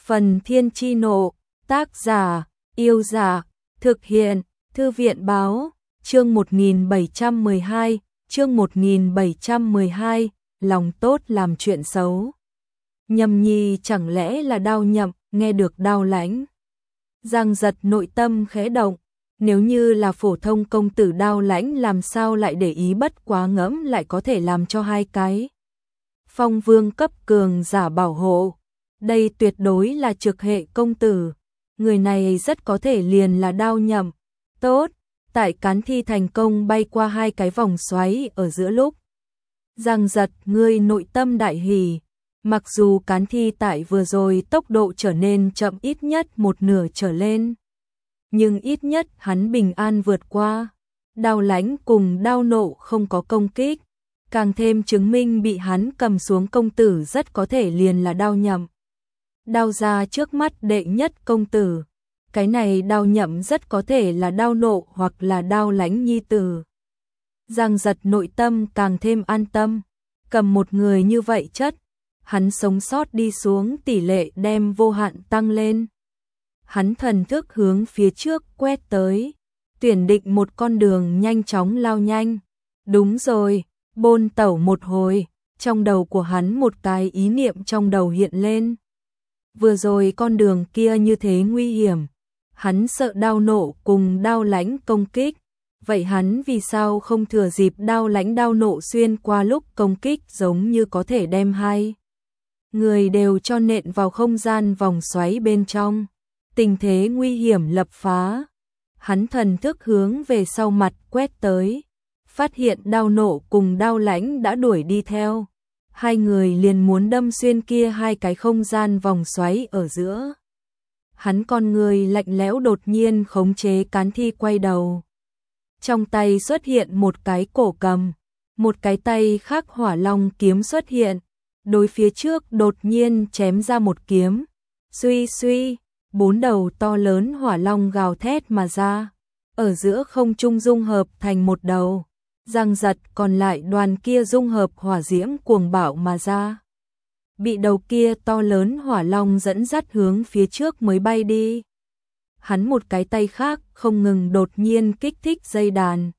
Phần Thiên Chi Nộ, tác giả, Yêu Giả, thực hiện, Thư viện Báo, chương 1712, chương 1712, lòng tốt làm chuyện xấu. Nhâm Nhi chẳng lẽ là Đao Nhậm, nghe được Đao Lãnh. Giang Giật nội tâm khẽ động, nếu như là phổ thông công tử Đao Lãnh làm sao lại để ý, bất quá ngẫm lại có thể làm cho hai cái Phong Vương cấp cường giả bảo hộ. Đây tuyệt đối là trực hệ công tử, người này rất có thể liền là Đao Nhậm. Tốt, tại Cán Thi thành công bay qua hai cái vòng xoáy ở giữa lúc. Giang Giật ngươi nội tâm đại hỉ, mặc dù Cán Thi tại vừa rồi tốc độ trở nên chậm ít nhất một nửa trở lên, nhưng ít nhất hắn bình an vượt qua. Đao Lãnh cùng Đao Nộ không có công kích, càng thêm chứng minh bị hắn cầm xuống công tử rất có thể liền là Đao Nhậm. Đao gia trước mắt đệ nhất công tử, cái này Đao Nhậm rất có thể là Đao Nộ hoặc là Đao Lãnh nhi tử. Giang Giật nội tâm càng thêm an tâm, cầm một người như vậy chất, hắn sống sót đi xuống tỷ lệ đem vô hạn tăng lên. Hắn thần thức hướng phía trước quét tới, tuyển định một con đường nhanh chóng lao nhanh. Đúng rồi, bôn tẩu một hồi, trong đầu của hắn một cái ý niệm trong đầu hiện lên. Vừa rồi con đường kia như thế nguy hiểm, hắn sợ Đao Nộ cùng Đao Lãnh công kích, vậy hắn vì sao không thừa dịp Đao Lãnh Đao Nộ xuyên qua lúc công kích, giống như có thể đem hai người đều cho nện vào không gian vòng xoáy bên trong. Tình thế nguy hiểm lập phá, hắn thần thức hướng về sau mặt quét tới, phát hiện Đao Nộ cùng Đao Lãnh đã đuổi đi theo. Hai người liền muốn đâm xuyên kia hai cái không gian vòng xoáy ở giữa. Hắn con người lạnh lẽo đột nhiên khống chế Cán Thi quay đầu. Trong tay xuất hiện một cái cổ cầm, một cái tay khác hỏa long kiếm xuất hiện, đối phía trước đột nhiên chém ra một kiếm. Suy suy, bốn đầu to lớn hỏa long gào thét mà ra, ở giữa không trung dung hợp thành một đầu. Giang Giật còn lại đoàn kia dung hợp hỏa diễm cuồng bạo mà ra, bị đầu kia to lớn hỏa long dẫn dắt hướng phía trước mới bay đi. Hắn một cái tay khác không ngừng đột nhiên kích thích dây đàn,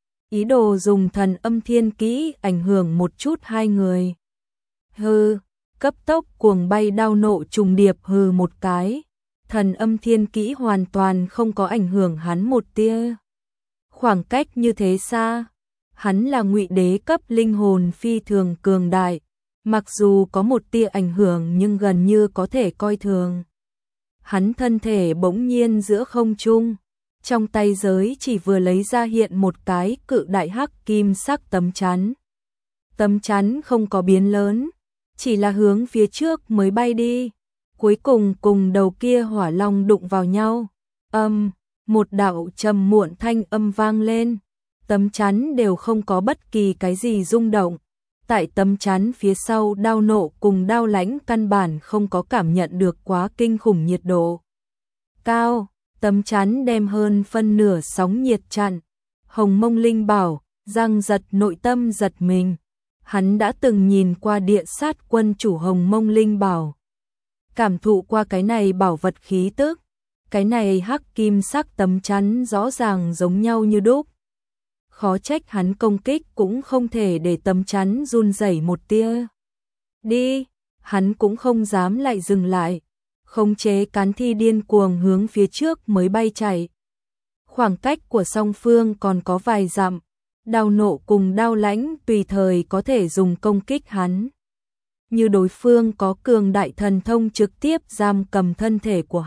ý đồ dùng thần âm thiên kỹ ảnh hưởng một chút hai người. Hừ, cấp tốc cuồng bay Đao Nộ trùng điệp hừ một cái, thần âm thiên kỹ hoàn toàn không có ảnh hưởng hắn một tia. Khoảng cách như thế xa, hắn là ngụy đế cấp linh hồn phi thường cường đại, mặc dù có một tia ảnh hưởng nhưng gần như có thể coi thường. Hắn thân thể bỗng nhiên giữa không trung, trong tay giới chỉ vừa lấy ra hiện một cái cự đại hắc kim sắc tấm chắn. Tấm chắn không có biến lớn, chỉ là hướng phía trước mới bay đi, cuối cùng cùng đầu kia hỏa long đụng vào nhau. Một đạo trầm muộn thanh âm vang lên. Tấm chắn đều không có bất kỳ cái gì rung động. Tại tấm chắn phía sau Đao Nộ cùng Đao Lãnh căn bản không có cảm nhận được quá kinh khủng nhiệt độ cao. Tấm chắn đem hơn phân nửa sóng nhiệt chặn. Hồng Mông Linh Bảo, Giang Giật nội tâm giật mình. Hắn đã từng nhìn qua Địa Sát Quân chủ Hồng Mông Linh Bảo, cảm thụ qua cái này bảo vật khí tức. Cái này hắc kim sắc tấm chắn rõ ràng giống nhau như đúc. Khó trách hắn công kích cũng không thể để tấm chắn run rẩy một tia. Đi, hắn cũng không dám lại dừng lại, khống chế Cán Thi điên cuồng hướng phía trước mới bay chạy. Khoảng cách của song phương còn có vài dặm, Đao Nộ cùng Đao Lãnh tùy thời có thể dùng công kích hắn. Như đối phương có cường đại thần thông trực tiếp giam cầm thân thể của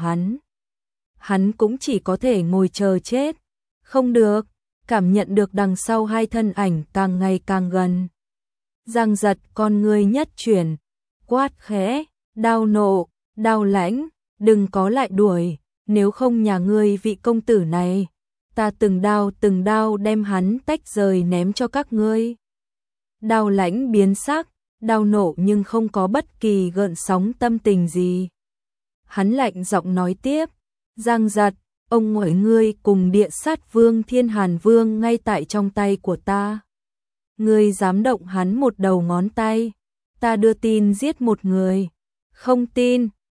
hắn cũng chỉ có thể ngồi chờ chết. Không được, cảm nhận được đằng sau hai thân ảnh càng ngày càng gần. Giang Giật con ngươi nhất chuyển, quát khẽ, Đao Nộ, Đao Lãnh, đừng có lại đuổi, nếu không nhà ngươi vị công tử này, ta từng đao đem hắn tách rời ném cho các ngươi. Đao Lãnh biến sắc, Đao Nộ nhưng không có bất kỳ gợn sóng tâm tình gì. Hắn lạnh giọng nói tiếp, Giang Giật, ông ngoại ngươi cùng Địa Sát Vương Thiên Hàn Vương ngay tại trong tay của ta. Ngươi dám động hắn một đầu ngón tay, ta đưa tin giết một người. Không tin,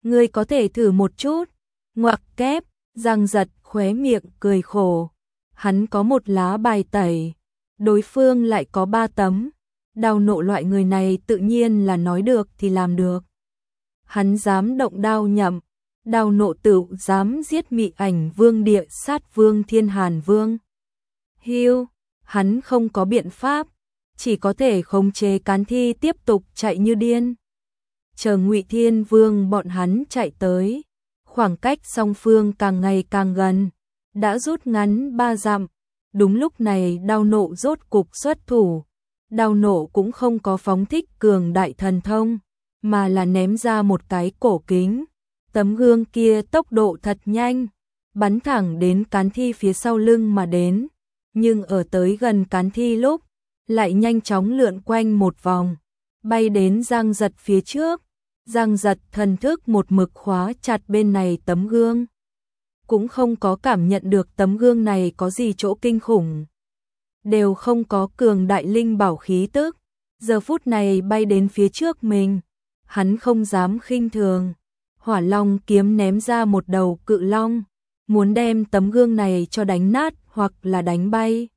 Ngươi có thể thử một chút. Ngoặc kép, Giang Giật khóe miệng cười khổ. Hắn có một lá bài tẩy, đối phương lại có 3 tấm. Đao nộ loại người này tự nhiên là nói được thì làm được. Hắn dám động đao nhậm, đao nộ tựu dám giết Mị Ảnh Vương địa sát vương Thiên Hàn Vương. Hưu, hắn không có biện pháp, chỉ có thể khống chế Cán Thi tiếp tục chạy như điên. Chờ Ngụy Thiên Vương bọn hắn chạy tới, khoảng cách song phương càng ngày càng gần, đã rút ngắn 3 dặm. Đúng lúc này đao nộ rốt cục xuất thủ. Đao nộ cũng không có phóng thích cường đại thần thông, mà là ném ra một cái cổ kính. Tấm gương kia tốc độ thật nhanh, bắn thẳng đến Cán Thi phía sau lưng mà đến. Nhưng ở tới gần Cán Thi lúc, lại nhanh chóng lượn quanh một vòng, bay đến Giang Giật phía trước. Giang Giật thần thức một mực khóa chặt bên này tấm gương, cũng không có cảm nhận được tấm gương này có gì chỗ kinh khủng, đều không có cường đại linh bảo khí tức. Giờ phút này bay đến phía trước mình, hắn không dám khinh thường, Hỏa Long kiếm ném ra một đầu cự long, muốn đem tấm gương này cho đánh nát hoặc là đánh bay.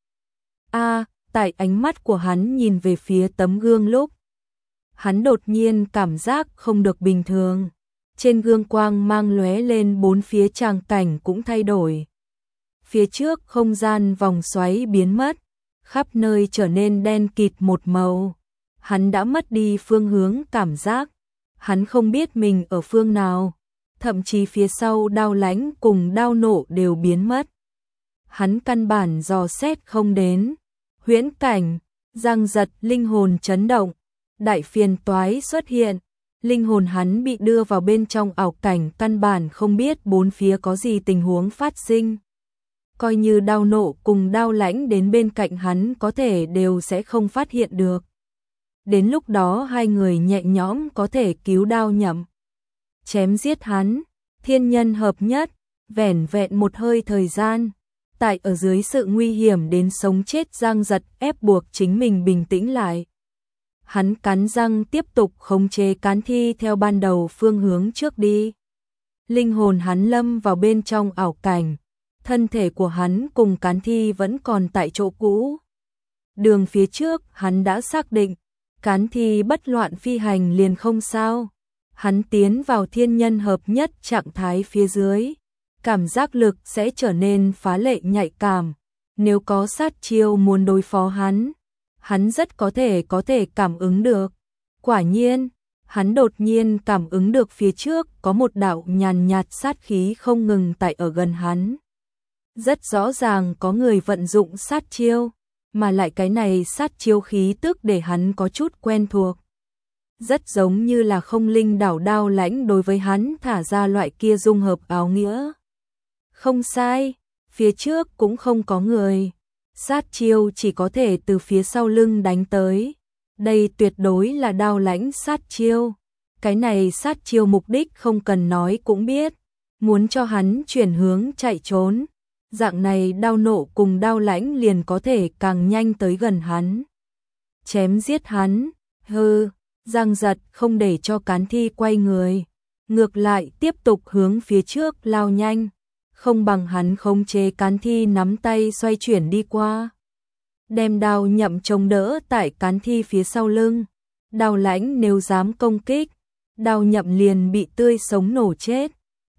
Tại ánh mắt của hắn nhìn về phía tấm gương lúc, hắn đột nhiên cảm giác không được bình thường. Trên gương quang mang lóe lên, bốn phía tràng cảnh cũng thay đổi. Phía trước không gian vòng xoáy biến mất, khắp nơi trở nên đen kịt một màu. Hắn đã mất đi phương hướng cảm giác, hắn không biết mình ở phương nào, thậm chí phía sau Đao Lãnh cùng Đao Nộ đều biến mất. Hắn căn bản dò xét không đến. Huyễn cảnh, Giang Giật linh hồn chấn động, đại phiền toái xuất hiện. Linh hồn hắn bị đưa vào bên trong ảo cảnh, căn bản không biết bốn phía có gì tình huống phát sinh. Coi như Đao Nộ cùng Đao Lãnh đến bên cạnh hắn có thể đều sẽ không phát hiện được. Đến lúc đó hai người nhẹ nhõm có thể cứu Đao Nhậm, chém giết hắn. Thiên nhân hợp nhất, vẻn vẹn một hơi thời gian. Tại ở dưới sự nguy hiểm đến sống chết, Giang Giật ép buộc chính mình bình tĩnh lại. Hắn cắn răng tiếp tục khống chế Cán Thi theo ban đầu phương hướng trước đi. Linh hồn hắn lâm vào bên trong ảo cảnh, thân thể của hắn cùng Cán Thi vẫn còn tại chỗ cũ. Đường phía trước hắn đã xác định, Cán Thi bất loạn phi hành liền không sao. Hắn tiến vào thiên nhân hợp nhất trạng thái phía dưới, cảm giác lực sẽ trở nên phá lệ nhạy cảm. Nếu có sát chiêu muốn đối phó hắn rất có thể cảm ứng được. Quả nhiên, hắn đột nhiên cảm ứng được phía trước có một đạo nhàn nhạt sát khí không ngừng tại ở gần hắn. Rất rõ ràng có người vận dụng sát chiêu, mà lại cái này sát chiêu khí tức để hắn có chút quen thuộc. Rất giống như là không linh đảo Đao Lãnh đối với hắn thả ra loại kia dung hợp áo nghĩa. Không sai, phía trước cũng không có người. Sát chiêu chỉ có thể từ phía sau lưng đánh tới. Đây tuyệt đối là Đao Lãnh sát chiêu. Cái này sát chiêu mục đích không cần nói cũng biết. Muốn cho hắn chuyển hướng chạy trốn. Dạng này Đao Nộ cùng Đao Lãnh liền có thể càng nhanh tới gần hắn, chém giết hắn. Giang Giật không để cho Cán Thi quay người, ngược lại tiếp tục hướng phía trước lao nhanh. Không bằng hắn khống chế Cán Thi nắm tay xoay chuyển đi qua, đem Đao Nhậm chống đỡ tại Cán Thi phía sau lưng. Đao Lãnh nếu dám công kích, Đao Nhậm liền bị tươi sống nổ chết.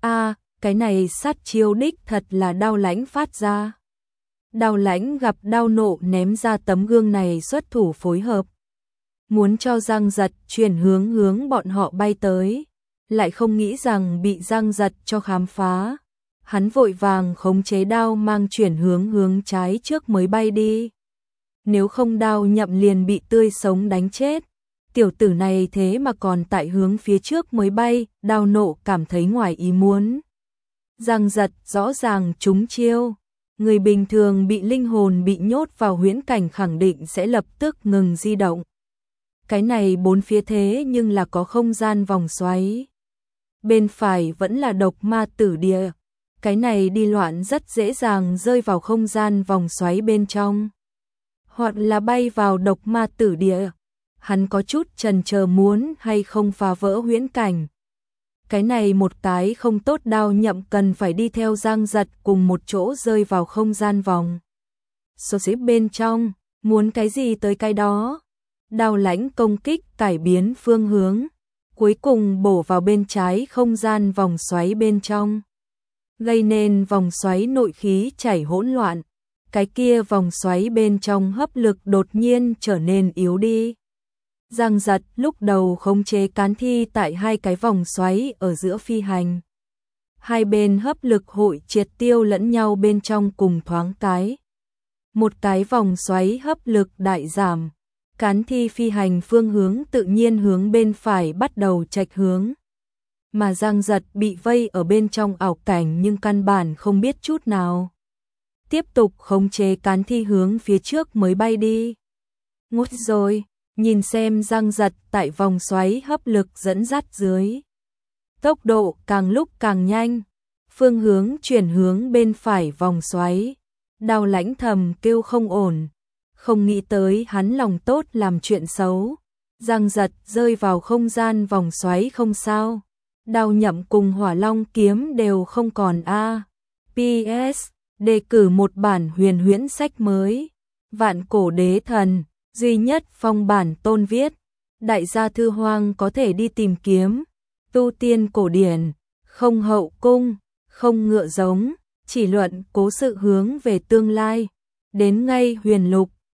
Cái này sát chiêu đích thật là Đao Lãnh phát ra. Đao Lãnh gặp Đao Nộ ném ra tấm gương này xuất thủ phối hợp, muốn cho Giang Giật chuyển hướng bọn họ bay tới, lại không nghĩ rằng bị Giang Giật cho khám phá. Hắn vội vàng khống chế đao mang chuyển hướng trái trước mới bay đi. Nếu không Đao Nhậm liền bị tươi sống đánh chết. Tiểu tử này thế mà còn tại hướng phía trước mới bay. Đao Nộ cảm thấy ngoài ý muốn. Giang Giật rõ ràng trúng chiêu. Người bình thường bị linh hồn bị nhốt vào huyễn cảnh khẳng định sẽ lập tức ngừng di động. Cái này bốn phía thế nhưng là có không gian vòng xoáy. Bên phải vẫn là Độc Ma Tử Địa. Cái này đi loạn rất dễ dàng rơi vào không gian vòng xoáy bên trong, hoặc là bay vào Độc Ma Tử Địa. Hắn có chút chần chờ muốn hay không phá vỡ huyễn cảnh. Cái này một cái không tốt, Đao Nhậm cần phải đi theo Giang Giật cùng một chỗ rơi vào không gian vòng xoáy bên trong, muốn cái gì tới cái đó. Đao Lãnh công kích cải biến phương hướng, cuối cùng bổ vào bên trái không gian vòng xoáy bên trong, gây nên vòng xoáy nội khí chảy hỗn loạn. Cái kia vòng xoáy bên trong hấp lực đột nhiên trở nên yếu đi. Giang Giật lúc đầu khống chế cán thi tại hai cái vòng xoáy ở giữa phi hành. Hai bên hấp lực hội triệt tiêu lẫn nhau bên trong cùng thoáng cái. Một cái vòng xoáy hấp lực đại giảm, cán thi phi hành phương hướng tự nhiên hướng bên phải bắt đầu chệch hướng. Mà Giang Giật bị vây ở bên trong ảo cảnh nhưng căn bản không biết chút nào. Tiếp tục khống chế cán thi hướng phía trước mới bay đi. Ngút rồi, nhìn xem Giang Giật tại vòng xoáy hấp lực dẫn dắt dưới. Tốc độ càng lúc càng nhanh, phương hướng chuyển hướng bên phải vòng xoáy. Đao Lãnh thầm kêu không ổn, không nghĩ tới hắn lòng tốt làm chuyện xấu. Giang Giật rơi vào không gian vòng xoáy không sao. Đao Nhậm cùng Hỏa Long kiếm đều không còn a. PS, đề cử một bản huyền huyễn sách mới. Vạn Cổ Đế Thần, duy nhất phong bản tôn viết. Đại gia thư hoang có thể đi tìm kiếm. Tu tiên cổ điển, không hậu cung, không ngựa giống, chỉ luận cố sự hướng về tương lai. Đến ngay huyền lục,